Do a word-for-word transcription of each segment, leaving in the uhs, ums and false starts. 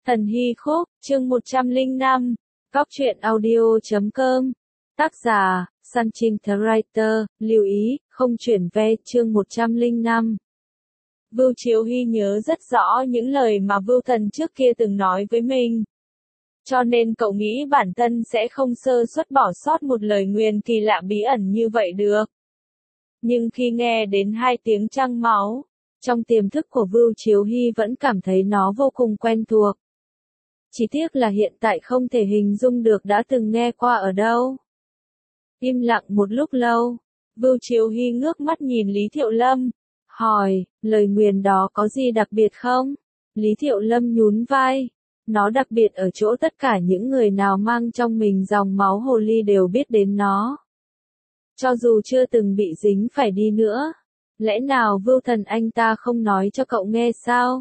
Thần Hy Khúc, chương một trăm lẻ năm, Góc truyện audio chấm com. Tác giả, Sunshine The Writer, lưu ý, không chuyển ve, chương một trăm lẻ năm. Vưu Chiếu Hy nhớ rất rõ những lời mà Vưu Thần trước kia từng nói với mình. Cho nên cậu nghĩ bản thân sẽ không sơ suất bỏ sót một lời nguyền kỳ lạ bí ẩn như vậy được. Nhưng khi nghe đến hai tiếng trăng máu, trong tiềm thức của Vưu Chiếu Hy vẫn cảm thấy nó vô cùng quen thuộc. Chỉ tiếc là hiện tại không thể hình dung được đã từng nghe qua ở đâu. Im lặng một lúc lâu, Vưu Chiếu Hy ngước mắt nhìn Lý Thiệu Lâm, hỏi, lời nguyền đó có gì đặc biệt không? Lý Thiệu Lâm nhún vai, nó đặc biệt ở chỗ tất cả những người nào mang trong mình dòng máu hồ ly đều biết đến nó. Cho dù chưa từng bị dính phải đi nữa, lẽ nào Vưu Thần anh ta không nói cho cậu nghe sao?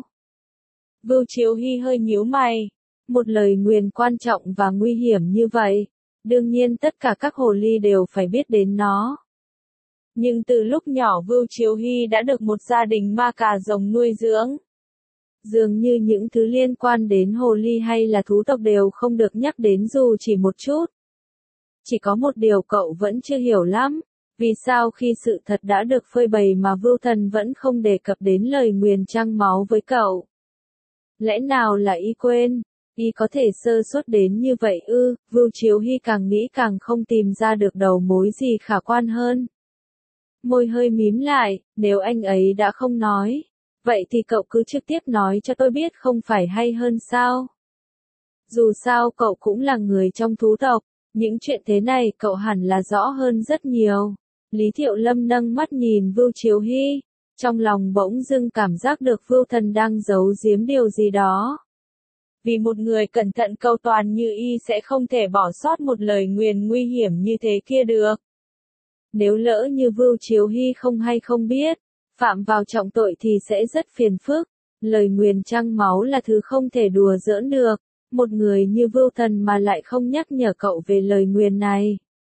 Vưu Chiếu Hy hơi nhíu mày. Một lời nguyền quan trọng và nguy hiểm như vậy, đương nhiên tất cả các hồ ly đều phải biết đến nó. Nhưng từ lúc nhỏ Vưu Chiếu Hy đã được một gia đình ma cà rồng nuôi dưỡng. Dường như những thứ liên quan đến hồ ly hay là thú tộc đều không được nhắc đến dù chỉ một chút. Chỉ có một điều cậu vẫn chưa hiểu lắm, vì sao khi sự thật đã được phơi bày mà Vưu Thần vẫn không đề cập đến lời nguyền trăng máu với cậu. Lẽ nào là y quên? Y có thể sơ suất đến như vậy ư? Vưu Chiếu Hy càng nghĩ càng không tìm ra được đầu mối gì khả quan hơn. Môi hơi mím lại, nếu anh ấy đã không nói, vậy thì cậu cứ trực tiếp nói cho tôi biết không phải hay hơn sao? Dù sao cậu cũng là người trong thú tộc, những chuyện thế này cậu hẳn là rõ hơn rất nhiều. Lý Thiệu Lâm nâng mắt nhìn Vưu Chiếu Hy, trong lòng bỗng dưng cảm giác được Vưu Thần đang giấu giếm điều gì đó. Vì một người cẩn thận cầu toàn như y sẽ không thể bỏ sót một lời nguyền nguy hiểm như thế kia được. Nếu lỡ như Vưu Chiếu Hy không hay không biết, phạm vào trọng tội thì sẽ rất phiền phức. Lời nguyền trăng máu là thứ không thể đùa giỡn được, một người như Vưu Thần mà lại không nhắc nhở cậu về lời nguyền này.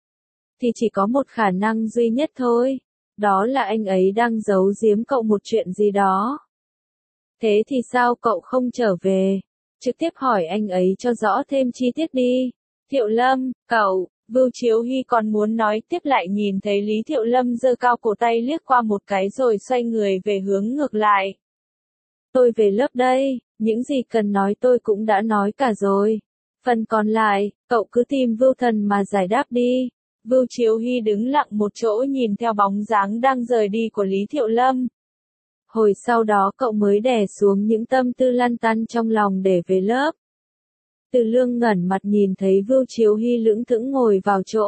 Thì chỉ có một khả năng duy nhất thôi, đó là anh ấy đang giấu giếm cậu một chuyện gì đó. Thế thì sao cậu không trở về? Trực tiếp hỏi anh ấy cho rõ thêm chi tiết đi. Thiệu Lâm, cậu, Vưu Chiếu Hy còn muốn nói tiếp lại nhìn thấy Lý Thiệu Lâm giơ cao cổ tay liếc qua một cái rồi xoay người về hướng ngược lại. Tôi về lớp đây, những gì cần nói tôi cũng đã nói cả rồi. Phần còn lại, cậu cứ tìm Vưu Thần mà giải đáp đi. Vưu Chiếu Hy đứng lặng một chỗ nhìn theo bóng dáng đang rời đi của Lý Thiệu Lâm. Hồi sau đó cậu mới đè xuống những tâm tư lăn tăn trong lòng để về lớp. Từ Lương ngẩn mặt nhìn thấy Vưu Chiếu Hy lững thững ngồi vào chỗ.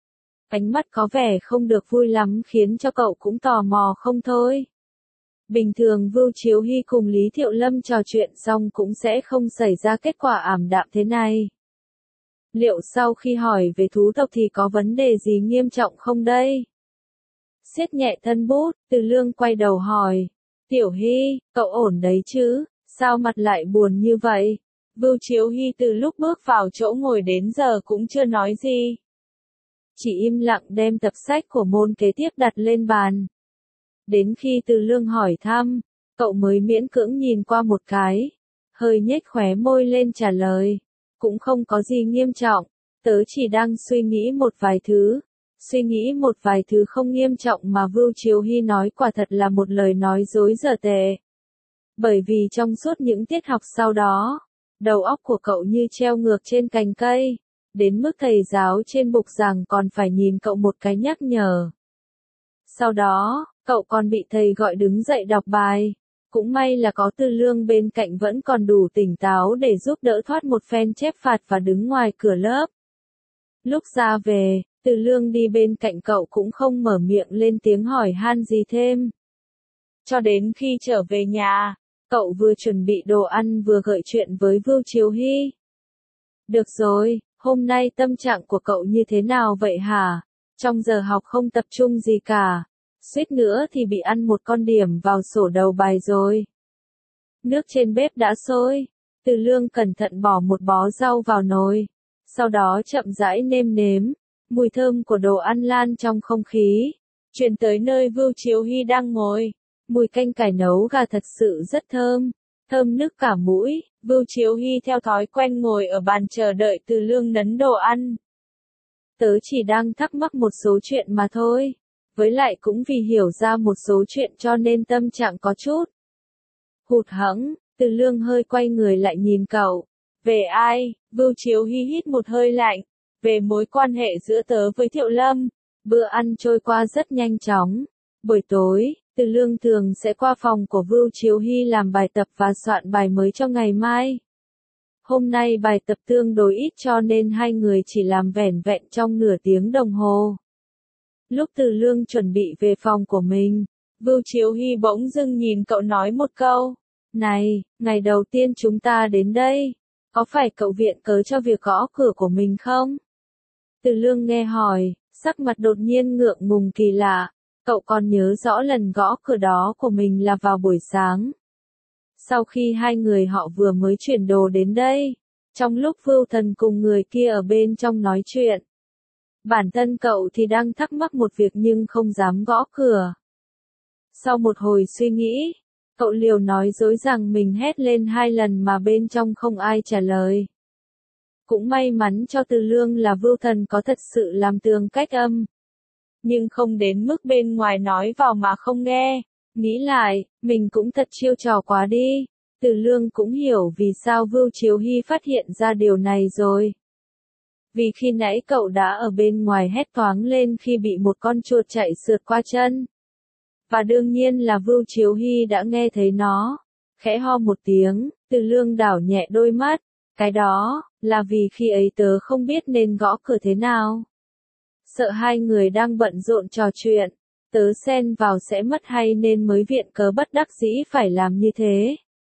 Ánh mắt có vẻ không được vui lắm khiến cho cậu cũng tò mò không thôi. Bình thường Vưu Chiếu Hy cùng Lý Thiệu Lâm trò chuyện xong cũng sẽ không xảy ra kết quả ảm đạm thế này. Liệu sau khi hỏi về thú tộc thì có vấn đề gì nghiêm trọng không đây? Siết nhẹ thân bút, Từ Lương quay đầu hỏi. Tiểu Hy, cậu ổn đấy chứ, sao mặt lại buồn như vậy? Vưu Chiếu Hy từ lúc bước vào chỗ ngồi đến giờ cũng chưa nói gì. Chỉ im lặng đem tập sách của môn kế tiếp đặt lên bàn. Đến khi Từ Lương hỏi thăm, cậu mới miễn cưỡng nhìn qua một cái, hơi nhếch khóe môi lên trả lời. Cũng không có gì nghiêm trọng, tớ chỉ đang suy nghĩ một vài thứ. Suy nghĩ một vài thứ không nghiêm trọng mà Vưu Chiếu Hy nói quả thật là một lời nói dối dở tệ. Bởi vì trong suốt những tiết học sau đó, đầu óc của cậu như treo ngược trên cành cây, đến mức thầy giáo trên bục giảng còn phải nhìn cậu một cái nhắc nhở. Sau đó, cậu còn bị thầy gọi đứng dậy đọc bài. Cũng may là có Từ Lương bên cạnh vẫn còn đủ tỉnh táo để giúp đỡ thoát một phen chép phạt và đứng ngoài cửa lớp. Lúc ra về, Từ Lương đi bên cạnh cậu cũng không mở miệng lên tiếng hỏi han gì thêm. Cho đến khi trở về nhà, cậu vừa chuẩn bị đồ ăn vừa gợi chuyện với Vưu Chiếu Hy. Được rồi, hôm nay tâm trạng của cậu như thế nào vậy hả? Trong giờ học không tập trung gì cả. Suýt nữa thì bị ăn một con điểm vào sổ đầu bài rồi. Nước trên bếp đã sôi. Từ Lương cẩn thận bỏ một bó rau vào nồi. Sau đó chậm rãi nêm nếm. Mùi thơm của đồ ăn lan trong không khí. Truyền tới nơi Vưu Chiếu Hy đang ngồi. Mùi canh cải nấu gà thật sự rất thơm. thơm nức cả mũi. Vưu Chiếu Hy theo thói quen ngồi ở bàn chờ đợi Từ Lương nấn đồ ăn. Tớ chỉ đang thắc mắc một số chuyện mà thôi. Với lại cũng vì hiểu ra một số chuyện cho nên tâm trạng có chút hụt hẫng. Từ Lương hơi quay người lại nhìn cậu. Về ai? Vưu Chiếu Hy hít một hơi lạnh. Về mối quan hệ giữa tớ với Thiệu Lâm. Bữa ăn trôi qua rất nhanh chóng. Buổi tối, Từ Lương thường sẽ qua phòng của Vưu Chiếu Hy làm bài tập và soạn bài mới cho ngày mai. Hôm nay bài tập tương đối ít cho nên hai người chỉ làm vẻn vẹn trong nửa tiếng đồng hồ. Lúc Từ Lương chuẩn bị về phòng của mình, Vưu Chiếu Hy bỗng dưng nhìn cậu nói một câu. Này, ngày đầu tiên chúng ta đến đây, có phải cậu viện cớ cho việc gõ cửa của mình không? Từ Lương nghe hỏi, sắc mặt đột nhiên ngượng ngùng kỳ lạ. Cậu còn nhớ rõ lần gõ cửa đó của mình là vào buổi sáng. Sau khi hai người họ vừa mới chuyển đồ đến đây, trong lúc Vưu Thần cùng người kia ở bên trong nói chuyện. Bản thân cậu thì đang thắc mắc một việc nhưng không dám gõ cửa. Sau một hồi suy nghĩ, cậu liều nói dối rằng mình hét lên hai lần mà bên trong không ai trả lời. Cũng may mắn cho Từ Lương là Vưu Thần có thật sự làm tường cách âm. Nhưng không đến mức bên ngoài nói vào mà không nghe. Nghĩ lại, mình cũng thật chiêu trò quá đi. Từ Lương cũng hiểu vì sao Vưu Chiếu Hy phát hiện ra điều này rồi. Vì khi nãy cậu đã ở bên ngoài hét toáng lên khi bị một con chuột chạy sượt qua chân. Và đương nhiên là Vưu Chiếu Hy đã nghe thấy nó. Khẽ ho một tiếng, Từ Lương đảo nhẹ đôi mắt. Cái đó, là vì khi ấy tớ không biết nên gõ cửa thế nào. Sợ hai người đang bận rộn trò chuyện, tớ xen vào sẽ mất hay nên mới viện cớ bất đắc dĩ phải làm như thế.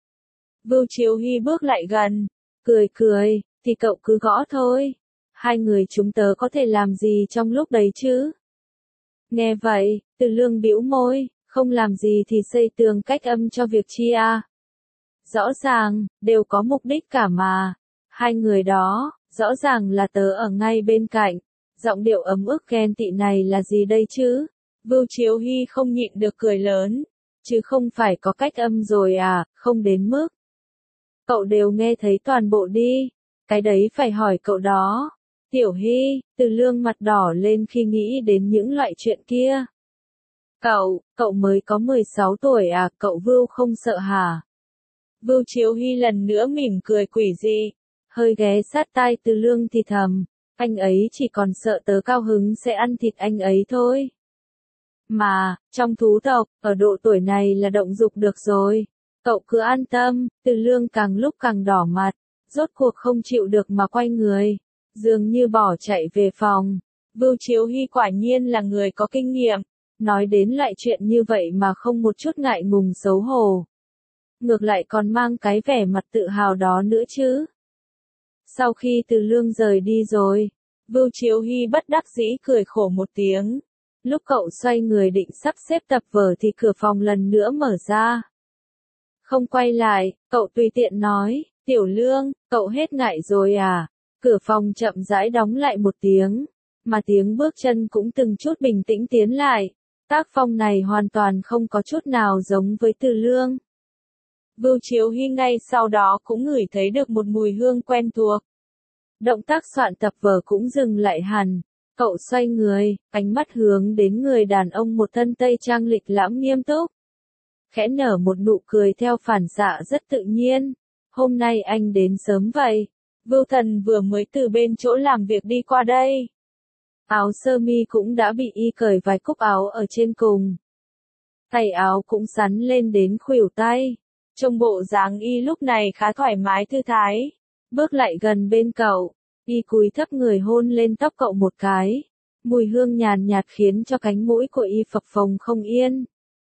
Vưu Chiếu Hy bước lại gần, cười cười, thì cậu cứ gõ thôi. Hai người chúng tớ có thể làm gì trong lúc đấy chứ? Nghe vậy, Từ Lương bĩu môi, không làm gì thì xây tường cách âm cho việc chi à? Rõ ràng, đều có mục đích cả mà. Hai người đó, rõ ràng là tớ ở ngay bên cạnh. Giọng điệu ấm ức ghen tị này là gì đây chứ? Vưu Chiếu Hy không nhịn được cười lớn. Chứ không phải có cách âm rồi à, không đến mức. Cậu đều nghe thấy toàn bộ đi. Cái đấy phải hỏi cậu đó. Tiểu Hy, Từ Lương mặt đỏ lên khi nghĩ đến những loại chuyện kia. Cậu, cậu mới có mười sáu tuổi à, cậu Vưu không sợ hả? Vưu Chiếu Hy lần nữa mỉm cười quỷ dị. Hơi ghé sát tai Từ Lương thì thầm. Anh ấy chỉ còn sợ tớ cao hứng sẽ ăn thịt anh ấy thôi. Mà, trong thú tộc, ở độ tuổi này là động dục được rồi. Cậu cứ an tâm. Từ Lương càng lúc càng đỏ mặt. Rốt cuộc không chịu được mà quay người. Dường như bỏ chạy về phòng. Vưu Chiếu Hy quả nhiên là người có kinh nghiệm. Nói đến lại chuyện như vậy mà không một chút ngại ngùng xấu hổ. Ngược lại còn mang cái vẻ mặt tự hào đó nữa chứ. Sau khi Từ Lương rời đi rồi, Vưu Chiếu Hy bất đắc dĩ cười khổ một tiếng. Lúc cậu xoay người định sắp xếp tập vở thì cửa phòng lần nữa mở ra. Không quay lại, cậu tùy tiện nói, Tiểu Lương, cậu hết ngại rồi à? Cửa phòng chậm rãi đóng lại một tiếng, mà tiếng bước chân cũng từng chút bình tĩnh tiến lại. Tác phong này hoàn toàn không có chút nào giống với Từ Lương. Vưu Chiếu Hy ngay sau đó cũng ngửi thấy được một mùi hương quen thuộc. Động tác soạn tập vở cũng dừng lại hẳn. Cậu xoay người, ánh mắt hướng đến người đàn ông một thân tây trang lịch lãm nghiêm túc. Khẽ nở một nụ cười theo phản xạ rất tự nhiên. Hôm nay anh đến sớm vậy. Vưu Thần vừa mới từ bên chỗ làm việc đi qua đây. Áo sơ mi cũng đã bị y cởi vài cúc áo ở trên cùng. Tay áo cũng sắn lên đến khuỷu tay. Trông bộ dáng y lúc này khá thoải mái thư thái. Bước lại gần bên cậu, y cúi thấp người hôn lên tóc cậu một cái. Mùi hương nhàn nhạt khiến cho cánh mũi của y phập phồng không yên.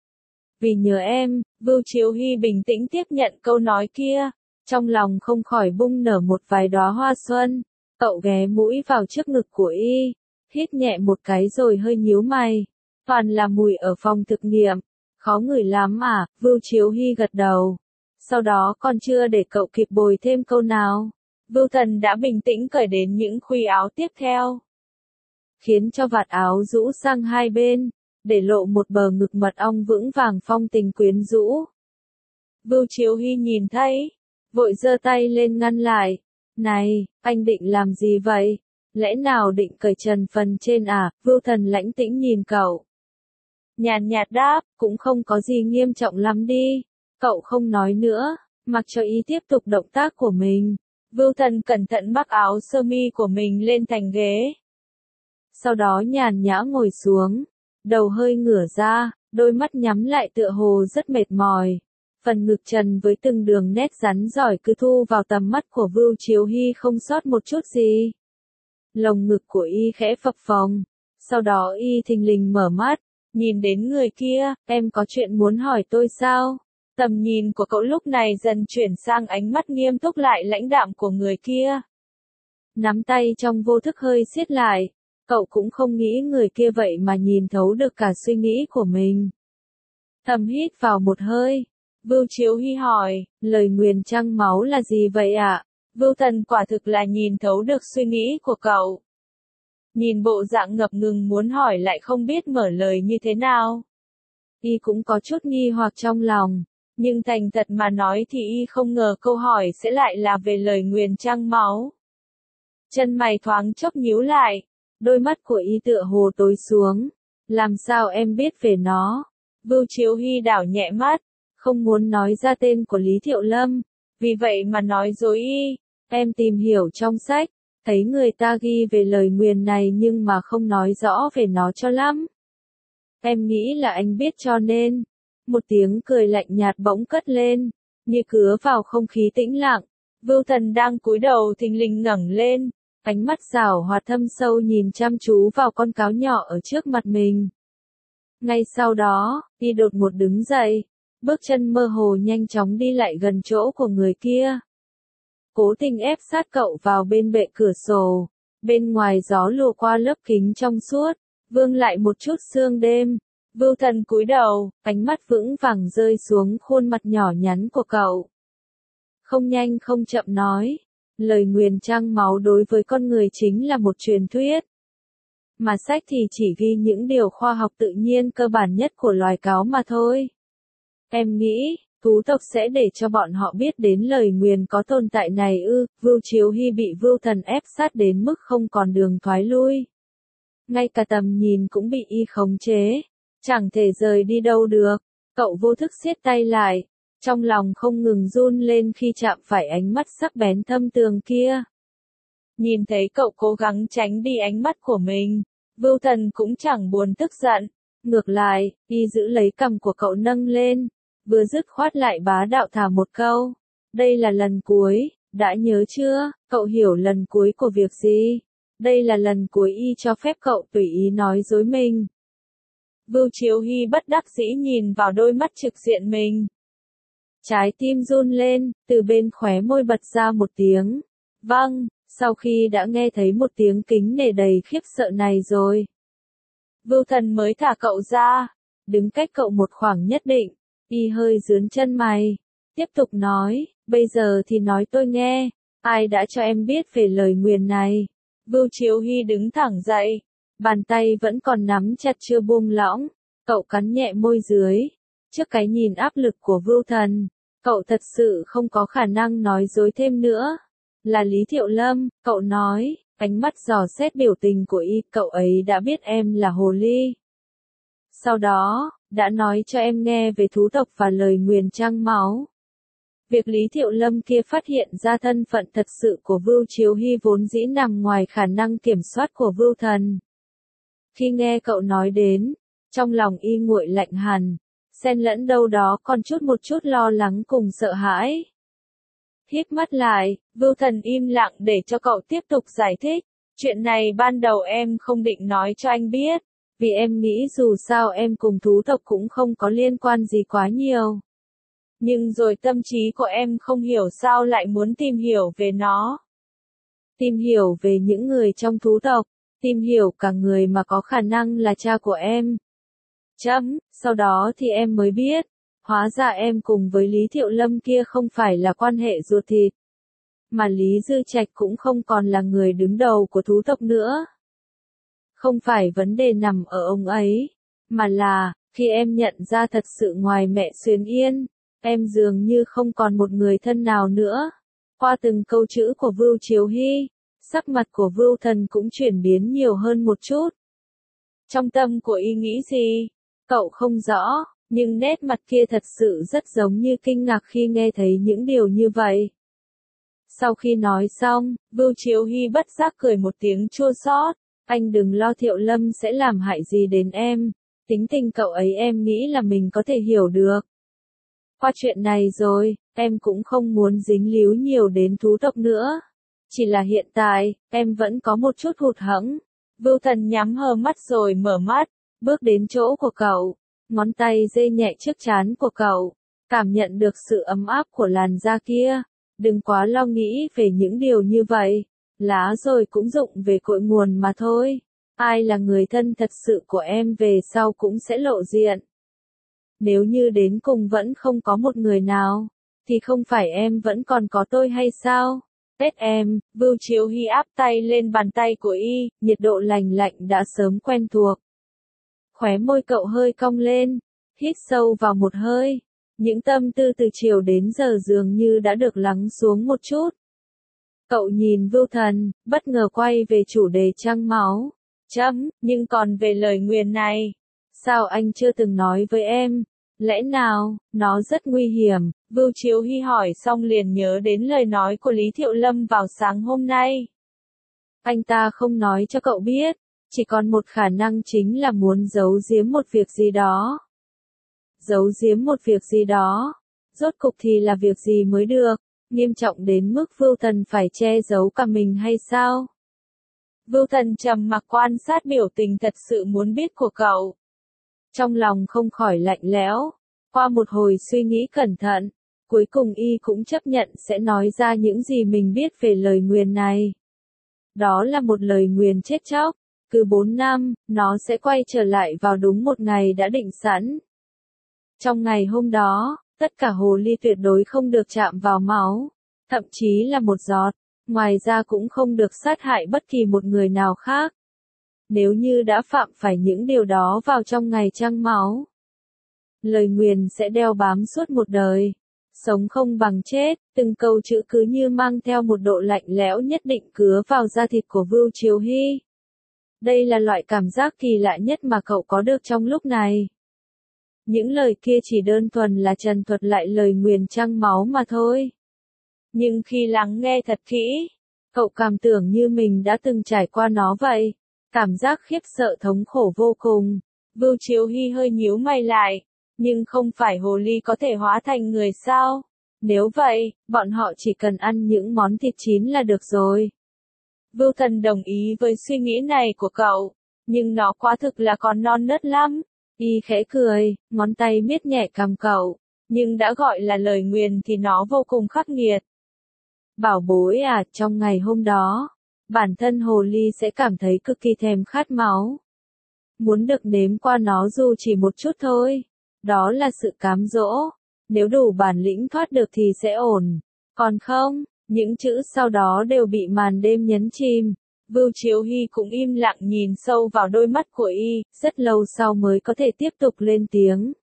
Vì nhớ em, Vưu Chiếu Hy bình tĩnh tiếp nhận câu nói kia. Trong lòng không khỏi bung nở một vài đóa hoa xuân. Cậu ghé mũi vào trước ngực của y, hít nhẹ một cái rồi hơi nhíu mày. Toàn là mùi ở phòng thực nghiệm. Khó ngửi lắm à? Vưu Chiếu Hy gật đầu. Sau đó còn chưa để cậu kịp bồi thêm câu nào, Vưu Thần đã bình tĩnh cởi đến những khuy áo tiếp theo. Khiến cho vạt áo rũ sang hai bên, để lộ một bờ ngực mật ong vững vàng phong tình quyến rũ. Vưu Chiếu Hy nhìn thấy, vội giơ tay lên ngăn lại. Này, anh định làm gì vậy? Lẽ nào định cởi trần phần trên à? Vưu Thần lãnh tĩnh nhìn cậu. Nhàn nhạt đáp, cũng không có gì nghiêm trọng lắm đi. Cậu không nói nữa, mặc cho ý tiếp tục động tác của mình. Vưu Thần cẩn thận mắc áo sơ mi của mình lên thành ghế. Sau đó nhàn nhã ngồi xuống, đầu hơi ngửa ra, đôi mắt nhắm lại tựa hồ rất mệt mỏi. Phần ngực trần với từng đường nét rắn giỏi cứ thu vào tầm mắt của Vưu Chiếu Hy không sót một chút gì. Lồng ngực của y khẽ phập phồng, sau đó y thình lình mở mắt, nhìn đến người kia, em có chuyện muốn hỏi tôi sao? Tầm nhìn của cậu lúc này dần chuyển sang ánh mắt nghiêm túc lại lãnh đạm của người kia. Nắm tay trong vô thức hơi siết lại, cậu cũng không nghĩ người kia vậy mà nhìn thấu được cả suy nghĩ của mình. Thầm hít vào một hơi, Vưu Chiếu Hy hỏi, lời nguyền trăng máu là gì vậy ạ? À? Vưu Thần quả thực là nhìn thấu được suy nghĩ của cậu. Nhìn bộ dạng ngập ngừng muốn hỏi lại không biết mở lời như thế nào. Y cũng có chút nghi hoặc trong lòng, nhưng thành thật mà nói thì y không ngờ câu hỏi sẽ lại là về lời nguyền trăng máu. Chân mày thoáng chốc nhíu lại, đôi mắt của y tựa hồ tối xuống. Làm sao em biết về nó? Vưu Chiếu Hy đảo nhẹ mắt, không muốn nói ra tên của Lý Thiệu Lâm, vì vậy mà nói dối y. Em tìm hiểu trong sách, thấy người ta ghi về lời nguyền này nhưng mà không nói rõ về nó cho lắm. Em nghĩ là anh biết cho nên. Một tiếng cười lạnh nhạt bỗng cất lên, như cứa vào không khí tĩnh lặng. Vưu Thần đang cúi đầu thình lình ngẩng lên, ánh mắt giảo hoạt thâm sâu nhìn chăm chú vào con cáo nhỏ ở trước mặt mình. Ngay sau đó, y đột ngột đứng dậy, bước chân mơ hồ nhanh chóng đi lại gần chỗ của người kia. Cố tình ép sát cậu vào bên bệ cửa sổ, bên ngoài gió lùa qua lớp kính trong suốt, vương lại một chút sương đêm. Vưu Thần cúi đầu, ánh mắt vững vàng rơi xuống khuôn mặt nhỏ nhắn của cậu. Không nhanh không chậm nói, lời nguyền trăng máu đối với con người chính là một truyền thuyết. Mà sách thì chỉ ghi những điều khoa học tự nhiên cơ bản nhất của loài cáo mà thôi. Em nghĩ, thú tộc sẽ để cho bọn họ biết đến lời nguyền có tồn tại này ư? Vưu Chiếu Hy bị Vưu Thần ép sát đến mức không còn đường thoái lui. Ngay cả tầm nhìn cũng bị y khống chế, chẳng thể rời đi đâu được. Cậu vô thức siết tay lại, trong lòng không ngừng run lên khi chạm phải ánh mắt sắc bén thâm tường kia. Nhìn thấy cậu cố gắng tránh đi ánh mắt của mình, Vưu Thần cũng chẳng buồn tức giận. Ngược lại, y giữ lấy cằm của cậu nâng lên, vừa dứt khoát lại bá đạo thả một câu. Đây là lần cuối, đã nhớ chưa? Cậu hiểu lần cuối của việc gì? Đây là lần cuối y cho phép cậu tùy ý nói dối mình. Vưu Chiếu Hy bất đắc dĩ nhìn vào đôi mắt trực diện mình. Trái tim run lên, từ bên khóe môi bật ra một tiếng. Vâng, sau khi đã nghe thấy một tiếng kính nể đầy khiếp sợ này rồi. Vưu Thần mới thả cậu ra, đứng cách cậu một khoảng nhất định, y hơi dướn chân mày. Tiếp tục nói, bây giờ thì nói tôi nghe, ai đã cho em biết về lời nguyền này? Vưu Chiếu Hy đứng thẳng dậy, bàn tay vẫn còn nắm chặt chưa buông lỏng, cậu cắn nhẹ môi dưới. Trước cái nhìn áp lực của Vưu Thần, cậu thật sự không có khả năng nói dối thêm nữa. Là Lý Thiệu Lâm, cậu nói, ánh mắt dò xét biểu tình của y, cậu ấy đã biết em là hồ ly. Sau đó, đã nói cho em nghe về thú tộc và lời nguyền trăng máu. Việc Lý Thiệu Lâm kia phát hiện ra thân phận thật sự của Vưu Chiếu Hy vốn dĩ nằm ngoài khả năng kiểm soát của Vưu Thần. Khi nghe cậu nói đến, trong lòng y nguội lạnh hẳn, xen lẫn đâu đó còn chút một chút lo lắng cùng sợ hãi. Híp mắt lại, Vưu Thần im lặng để cho cậu tiếp tục giải thích. Chuyện này ban đầu em không định nói cho anh biết, vì em nghĩ dù sao em cùng thú tộc cũng không có liên quan gì quá nhiều. Nhưng rồi tâm trí của em không hiểu sao lại muốn tìm hiểu về nó. Tìm hiểu về những người trong thú tộc, tìm hiểu cả người mà có khả năng là cha của em. Chấm, sau đó thì em mới biết, hóa ra em cùng với Lý Thiệu Lâm kia không phải là quan hệ ruột thịt. Mà Lý Dư Trạch cũng không còn là người đứng đầu của thú tộc nữa. Không phải vấn đề nằm ở ông ấy, mà là, khi em nhận ra thật sự ngoài mẹ Xuyến Yên, em dường như không còn một người thân nào nữa. Qua từng câu chữ của Vưu Chiếu Hy, sắc mặt của Vưu Thần cũng chuyển biến nhiều hơn một chút. Trong tâm của y nghĩ gì? Cậu không rõ, nhưng nét mặt kia thật sự rất giống như kinh ngạc khi nghe thấy những điều như vậy. Sau khi nói xong, Vưu Chiếu Hy bất giác cười một tiếng chua xót. Anh đừng lo, Thiệu Lâm sẽ làm hại gì đến em. Tính tình cậu ấy em nghĩ là mình có thể hiểu được. Qua chuyện này rồi, em cũng không muốn dính líu nhiều đến thú tộc nữa. Chỉ là hiện tại, em vẫn có một chút hụt hẫng. Vưu Thần nhắm hờ mắt rồi mở mắt, bước đến chỗ của cậu, ngón tay dê nhẹ trước trán của cậu, cảm nhận được sự ấm áp của làn da kia. Đừng quá lo nghĩ về những điều như vậy, lá rồi cũng rụng về cội nguồn mà thôi. Ai là người thân thật sự của em về sau cũng sẽ lộ diện. Nếu như đến cùng vẫn không có một người nào, thì không phải em vẫn còn có tôi hay sao? Tết em, Vưu Chiếu Hy áp tay lên bàn tay của y, nhiệt độ lành lạnh đã sớm quen thuộc. Khóe môi cậu hơi cong lên, hít sâu vào một hơi. Những tâm tư từ chiều đến giờ dường như đã được lắng xuống một chút. Cậu nhìn Vưu Thần, bất ngờ quay về chủ đề trăng máu. Chấm, nhưng còn về lời nguyền này, sao anh chưa từng nói với em? Lẽ nào, nó rất nguy hiểm? Vưu Chiếu Hy hỏi xong liền nhớ đến lời nói của Lý Thiệu Lâm vào sáng hôm nay. Anh ta không nói cho cậu biết, chỉ còn một khả năng chính là muốn giấu giếm một việc gì đó. Giấu giếm một việc gì đó, rốt cục thì là việc gì mới được, nghiêm trọng đến mức Vưu Thần phải che giấu cả mình hay sao? Vưu Thần trầm mặc quan sát biểu tình thật sự muốn biết của cậu. Trong lòng không khỏi lạnh lẽo, qua một hồi suy nghĩ cẩn thận, cuối cùng y cũng chấp nhận sẽ nói ra những gì mình biết về lời nguyền này. Đó là một lời nguyền chết chóc, cứ bốn năm, nó sẽ quay trở lại vào đúng một ngày đã định sẵn. Trong ngày hôm đó, tất cả hồ ly tuyệt đối không được chạm vào máu, thậm chí là một giọt, ngoài ra cũng không được sát hại bất kỳ một người nào khác. Nếu như đã phạm phải những điều đó vào trong ngày trăng máu, lời nguyền sẽ đeo bám suốt một đời. Sống không bằng chết, từng câu chữ cứ như mang theo một độ lạnh lẽo nhất định cứa vào da thịt của Vưu Chiếu Hy. Đây là loại cảm giác kỳ lạ nhất mà cậu có được trong lúc này. Những lời kia chỉ đơn thuần là trần thuật lại lời nguyền trăng máu mà thôi. Nhưng khi lắng nghe thật kỹ, cậu cảm tưởng như mình đã từng trải qua nó vậy. Cảm giác khiếp sợ thống khổ vô cùng. Vưu Chiếu Hy hơi nhíu mày lại. Nhưng không phải hồ ly có thể hóa thành người sao? Nếu vậy, bọn họ chỉ cần ăn những món thịt chín là được rồi. Vưu Thần đồng ý với suy nghĩ này của cậu. Nhưng nó quả thực là còn non nớt lắm. Y khẽ cười, ngón tay miết nhẹ cằm cậu. Nhưng đã gọi là lời nguyền thì nó vô cùng khắc nghiệt. Bảo bối à, trong ngày hôm đó, bản thân hồ ly sẽ cảm thấy cực kỳ thèm khát máu. Muốn được nếm qua nó dù chỉ một chút thôi. Đó là sự cám dỗ. Nếu đủ bản lĩnh thoát được thì sẽ ổn. Còn không, những chữ sau đó đều bị màn đêm nhấn chìm. Vưu Chiếu Hy cũng im lặng nhìn sâu vào đôi mắt của y, rất lâu sau mới có thể tiếp tục lên tiếng.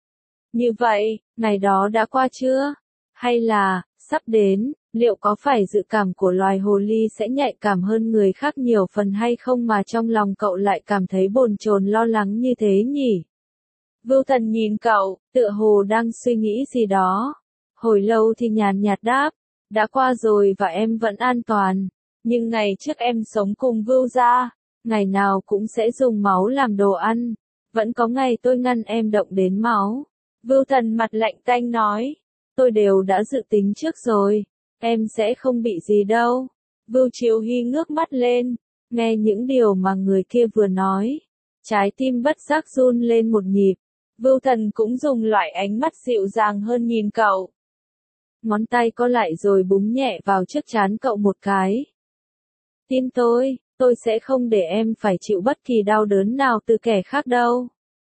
Như vậy, ngày đó đã qua chưa? Hay là, sắp đến, liệu có phải dự cảm của loài hồ ly sẽ nhạy cảm hơn người khác nhiều phần hay không mà trong lòng cậu lại cảm thấy bồn chồn lo lắng như thế nhỉ? Vưu Thần nhìn cậu, tựa hồ đang suy nghĩ gì đó. Hồi lâu thì nhàn nhạt đáp, đã qua rồi và em vẫn an toàn. Nhưng ngày trước em sống cùng Vưu gia, ngày nào cũng sẽ dùng máu làm đồ ăn. Vẫn có ngày tôi ngăn em động đến máu. Vưu Thần mặt lạnh tanh nói, tôi đều đã dự tính trước rồi, em sẽ không bị gì đâu. Vưu Chiếu Hy ngước mắt lên, nghe những điều mà người kia vừa nói. Trái tim bất giác run lên một nhịp. Vưu Thần cũng dùng loại ánh mắt dịu dàng hơn nhìn cậu. Ngón tay co lại rồi búng nhẹ vào trước trán cậu một cái. Tin tôi, tôi sẽ không để em phải chịu bất kỳ đau đớn nào từ kẻ khác đâu.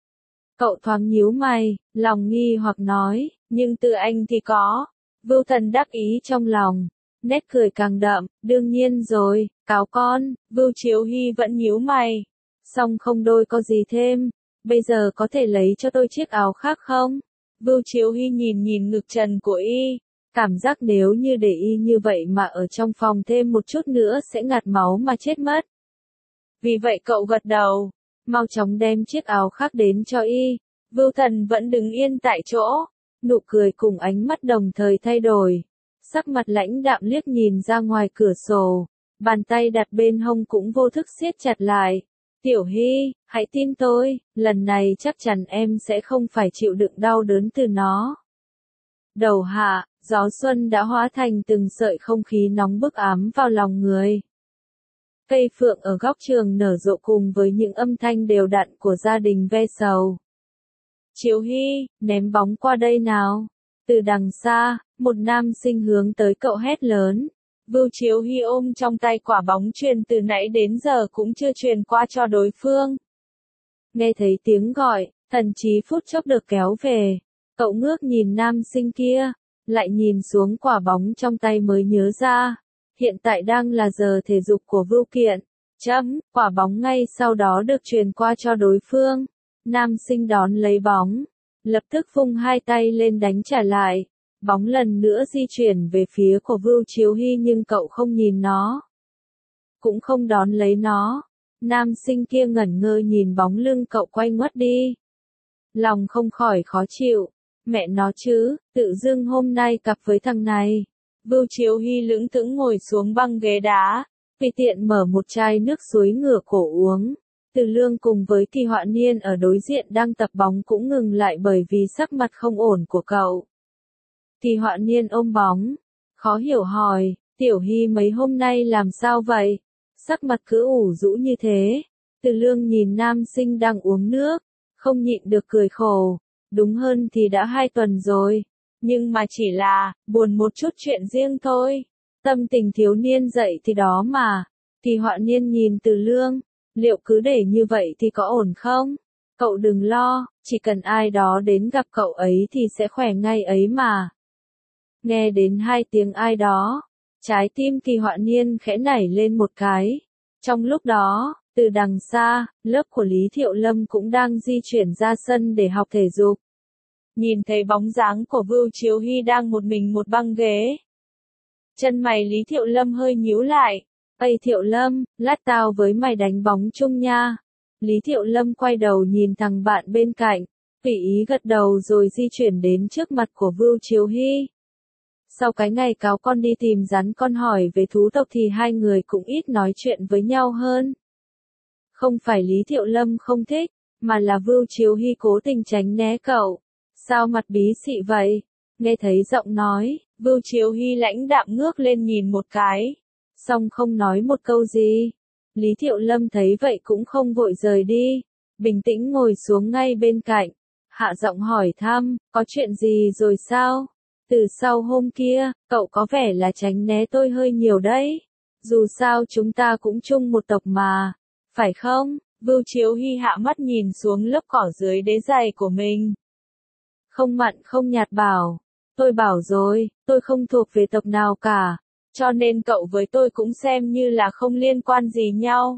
Cậu thoáng nhíu mày, lòng nghi hoặc nói, nhưng từ anh thì có. Vưu Thần đắc ý trong lòng, nét cười càng đậm, đương nhiên rồi, cáo con. Vưu Chiếu Hy vẫn nhíu mày, song không đôi có gì thêm. Bây giờ có thể lấy cho tôi chiếc áo khác không? Vưu Chiếu Hy nhìn nhìn ngực trần của y, cảm giác nếu như để y như vậy mà ở trong phòng thêm một chút nữa sẽ ngạt máu mà chết mất. Vì vậy cậu gật đầu, mau chóng đem chiếc áo khác đến cho y. Vưu Thần vẫn đứng yên tại chỗ, nụ cười cùng ánh mắt đồng thời thay đổi. Sắc mặt lãnh đạm liếc nhìn ra ngoài cửa sổ, bàn tay đặt bên hông cũng vô thức siết chặt lại. Tiểu Hy, hãy tin tôi, lần này chắc chắn em sẽ không phải chịu đựng đau đớn từ nó. Đầu hạ, gió xuân đã hóa thành từng sợi không khí nóng bức ám vào lòng người. Cây phượng ở góc trường nở rộ cùng với những âm thanh đều đặn của gia đình ve sầu. Chiếu Hy, ném bóng qua đây nào. Từ đằng xa, một nam sinh hướng tới cậu hét lớn. Vưu Chiếu Hy ôm trong tay quả bóng truyền từ nãy đến giờ cũng chưa truyền qua cho đối phương. Nghe thấy tiếng gọi, thần trí phút chốc được kéo về. Cậu ngước nhìn nam sinh kia, lại nhìn xuống quả bóng trong tay mới nhớ ra. Hiện tại đang là giờ thể dục của Vưu Kiện. Chấm, quả bóng ngay sau đó được truyền qua cho đối phương. Nam sinh đón lấy bóng, lập tức vung hai tay lên đánh trả lại. Bóng lần nữa di chuyển về phía của Vưu Chiếu Hy nhưng cậu không nhìn nó. Cũng không đón lấy nó. Nam sinh kia ngẩn ngơ nhìn bóng lưng cậu quay ngoắt đi. Lòng không khỏi khó chịu. Mẹ nó chứ, tự dưng hôm nay cặp với thằng này. Vưu Chiếu Hy lững thững ngồi xuống băng ghế đá, tùy tiện mở một chai nước suối ngửa cổ uống. Từ Lương cùng với Kỳ Họa Niên ở đối diện đang tập bóng cũng ngừng lại bởi vì sắc mặt không ổn của cậu. Kỳ Họa Niên ôm bóng, khó hiểu hỏi, Tiểu Hy mấy hôm nay làm sao vậy? Sắc mặt cứ ủ rũ như thế. Từ Lương nhìn nam sinh đang uống nước, không nhịn được cười khổ. Đúng hơn thì đã hai tuần rồi. Nhưng mà chỉ là, buồn một chút chuyện riêng thôi. Tâm tình thiếu niên dậy thì đó mà. Kỳ Họa Niên nhìn Từ Lương, liệu cứ để như vậy thì có ổn không? Cậu đừng lo, chỉ cần ai đó đến gặp cậu ấy thì sẽ khỏe ngay ấy mà. Nghe đến hai tiếng ai đó, trái tim Kỳ Họa Niên khẽ nảy lên một cái. Trong lúc đó, từ đằng xa, lớp của Lý Thiệu Lâm cũng đang di chuyển ra sân để học thể dục. Nhìn thấy bóng dáng của Vưu Chiếu Hy đang một mình một băng ghế. Chân mày Lý Thiệu Lâm hơi nhíu lại. Ây Thiệu Lâm, lát tao với mày đánh bóng chung nha. Lý Thiệu Lâm quay đầu nhìn thằng bạn bên cạnh, tùy ý gật đầu rồi di chuyển đến trước mặt của Vưu Chiếu Hy. Sau cái ngày cáo con đi tìm rắn con hỏi về thú tộc thì hai người cũng ít nói chuyện với nhau hơn. Không phải Lý Thiệu Lâm không thích, mà là Vưu Chiếu Hy cố tình tránh né cậu. Sao mặt bí xị vậy? Nghe thấy giọng nói, Vưu Chiếu Hy lãnh đạm ngước lên nhìn một cái. Xong không nói một câu gì. Lý Thiệu Lâm thấy vậy cũng không vội rời đi. Bình tĩnh ngồi xuống ngay bên cạnh. Hạ giọng hỏi thăm, có chuyện gì rồi sao? Từ sau hôm kia, cậu có vẻ là tránh né tôi hơi nhiều đấy. Dù sao chúng ta cũng chung một tộc mà. Phải không? Vưu Chiếu Hy hạ mắt nhìn xuống lớp cỏ dưới đế giày của mình. Không mặn không nhạt bảo. Tôi bảo rồi, tôi không thuộc về tộc nào cả. Cho nên cậu với tôi cũng xem như là không liên quan gì nhau.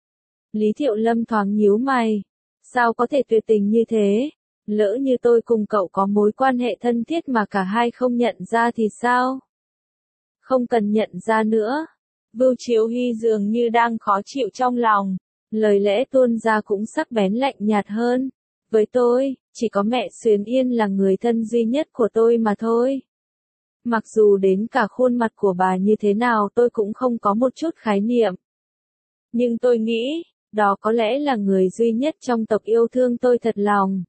Lý Thiệu Lâm thoáng nhíu mày. Sao có thể tuyệt tình như thế? Lỡ như tôi cùng cậu có mối quan hệ thân thiết mà cả hai không nhận ra thì sao? Không cần nhận ra nữa. Vưu Chiếu Hy dường như đang khó chịu trong lòng. Lời lẽ tuôn ra cũng sắc bén lạnh nhạt hơn. Với tôi, chỉ có mẹ Xuyến Yên là người thân duy nhất của tôi mà thôi. Mặc dù đến cả khuôn mặt của bà như thế nào tôi cũng không có một chút khái niệm. Nhưng tôi nghĩ, đó có lẽ là người duy nhất trong tộc yêu thương tôi thật lòng.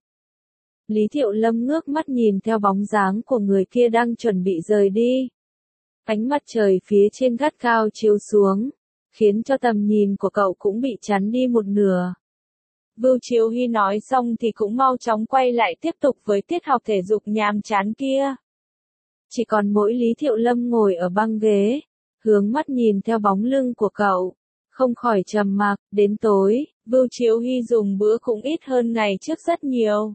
Lý Thiệu Lâm ngước mắt nhìn theo bóng dáng của người kia đang chuẩn bị rời đi. Ánh mặt trời phía trên gắt cao chiếu xuống, khiến cho tầm nhìn của cậu cũng bị chắn đi một nửa. Vưu Chiếu Hy nói xong thì cũng mau chóng quay lại tiếp tục với tiết học thể dục nhàm chán kia. Chỉ còn mỗi Lý Thiệu Lâm ngồi ở băng ghế, hướng mắt nhìn theo bóng lưng của cậu, không khỏi trầm mặc. Đến tối, Vưu Chiếu Hy dùng bữa cũng ít hơn ngày trước rất nhiều.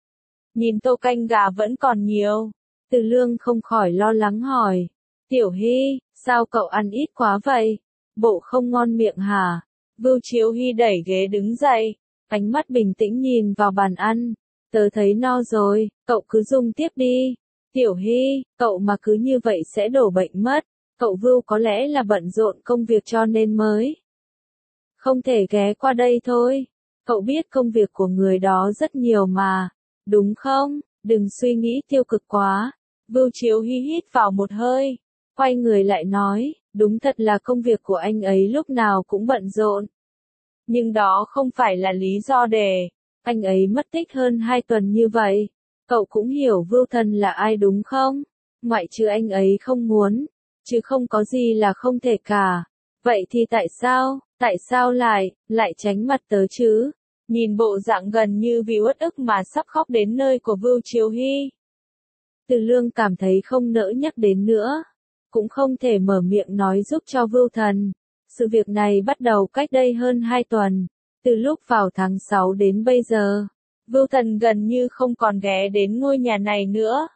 Nhìn tô canh gà vẫn còn nhiều. Từ Lương không khỏi lo lắng hỏi. Tiểu Hy, sao cậu ăn ít quá vậy? Bộ không ngon miệng hả? Vưu Chiếu Hy đẩy ghế đứng dậy, ánh mắt bình tĩnh nhìn vào bàn ăn. Tớ thấy no rồi, cậu cứ dùng tiếp đi. Tiểu Hy, cậu mà cứ như vậy sẽ đổ bệnh mất. Cậu Vưu có lẽ là bận rộn công việc cho nên mới không thể ghé qua đây thôi. Cậu biết công việc của người đó rất nhiều mà, đúng không? Đừng suy nghĩ tiêu cực quá. Vưu Chiếu Hy hít vào một hơi, quay người lại nói, đúng thật là công việc của anh ấy lúc nào cũng bận rộn. Nhưng đó không phải là lý do để anh ấy mất tích hơn hai tuần như vậy. Cậu cũng hiểu Vưu Thần là ai đúng không? Ngoại trừ anh ấy không muốn, chứ không có gì là không thể cả. Vậy thì tại sao, tại sao lại, lại tránh mặt tớ chứ? Nhìn bộ dạng gần như vì uất ức mà sắp khóc đến nơi của Vưu Chiếu Hy. Từ Lương cảm thấy không nỡ nhắc đến nữa, cũng không thể mở miệng nói giúp cho Vưu Thần. Sự việc này bắt đầu cách đây hơn hai tuần, từ lúc vào tháng sáu đến bây giờ, Vưu Thần gần như không còn ghé đến ngôi nhà này nữa.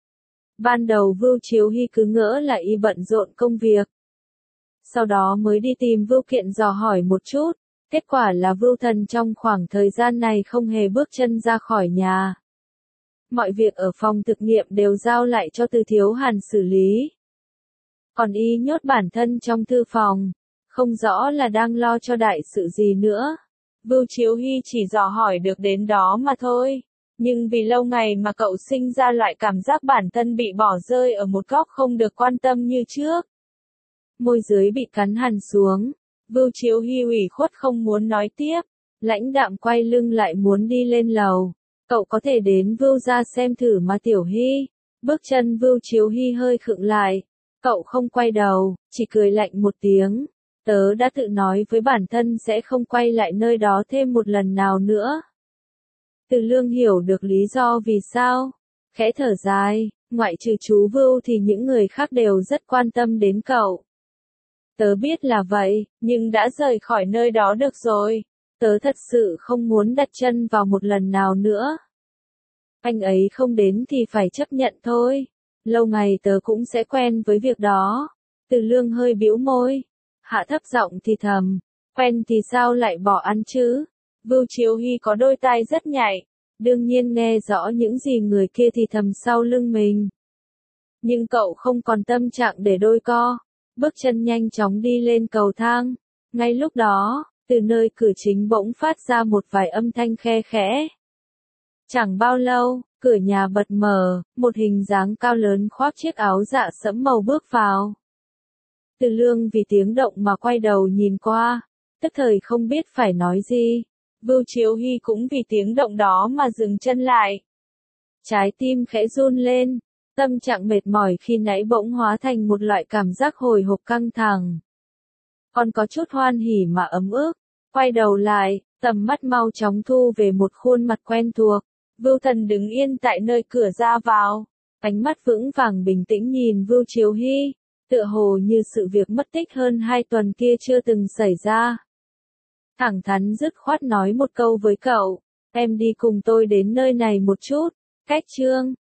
Ban đầu Vưu Chiếu Hy cứ ngỡ là y bận rộn công việc. Sau đó mới đi tìm Vưu Kiện dò hỏi một chút, kết quả là Vưu Thần trong khoảng thời gian này không hề bước chân ra khỏi nhà. Mọi việc ở phòng thực nghiệm đều giao lại cho Từ Thiếu Hàn xử lý. Còn y nhốt bản thân trong thư phòng, không rõ là đang lo cho đại sự gì nữa. Vưu Chiếu Hy chỉ dò hỏi được đến đó mà thôi. Nhưng vì lâu ngày mà cậu sinh ra loại cảm giác bản thân bị bỏ rơi ở một góc không được quan tâm như trước. Môi dưới bị cắn hằn xuống. Vưu Chiếu Hy ủy khuất không muốn nói tiếp. Lãnh đạm quay lưng lại muốn đi lên lầu. Cậu có thể đến Vưu gia xem thử mà Tiểu Hy. Bước chân Vưu Chiếu Hy hơi khựng lại. Cậu không quay đầu, chỉ cười lạnh một tiếng. Tớ đã tự nói với bản thân sẽ không quay lại nơi đó thêm một lần nào nữa. Từ Lương hiểu được lý do vì sao. Khẽ thở dài, ngoại trừ chú Vưu thì những người khác đều rất quan tâm đến cậu. Tớ biết là vậy, nhưng đã rời khỏi nơi đó được rồi. Tớ thật sự không muốn đặt chân vào một lần nào nữa. Anh ấy không đến thì phải chấp nhận thôi. Lâu ngày tớ cũng sẽ quen với việc đó. Từ Lương hơi bĩu môi. Hạ thấp giọng thì thầm. Quen thì sao lại bỏ ăn chứ? Vưu Chiếu Hy có đôi tai rất nhạy. Đương nhiên nghe rõ những gì người kia thì thầm sau lưng mình. Nhưng cậu không còn tâm trạng để đôi co. Bước chân nhanh chóng đi lên cầu thang. Ngay lúc đó, từ nơi cửa chính bỗng phát ra một vài âm thanh khe khẽ. Chẳng bao lâu, cửa nhà bật mở, một hình dáng cao lớn khoác chiếc áo dạ sẫm màu bước vào. Từ Lương vì tiếng động mà quay đầu nhìn qua, tức thời không biết phải nói gì. Vưu Chiếu Hy cũng vì tiếng động đó mà dừng chân lại. Trái tim khẽ run lên, tâm trạng mệt mỏi khi nãy bỗng hóa thành một loại cảm giác hồi hộp căng thẳng. Còn có chút hoan hỉ mà ấm ức, quay đầu lại, tầm mắt mau chóng thu về một khuôn mặt quen thuộc. Vưu Thần đứng yên tại nơi cửa ra vào, ánh mắt vững vàng bình tĩnh nhìn Vưu Chiếu Hy, tựa hồ như sự việc mất tích hơn hai tuần kia chưa từng xảy ra. Thẳng thắn dứt khoát nói một câu với cậu, em đi cùng tôi đến nơi này một chút, cách chương.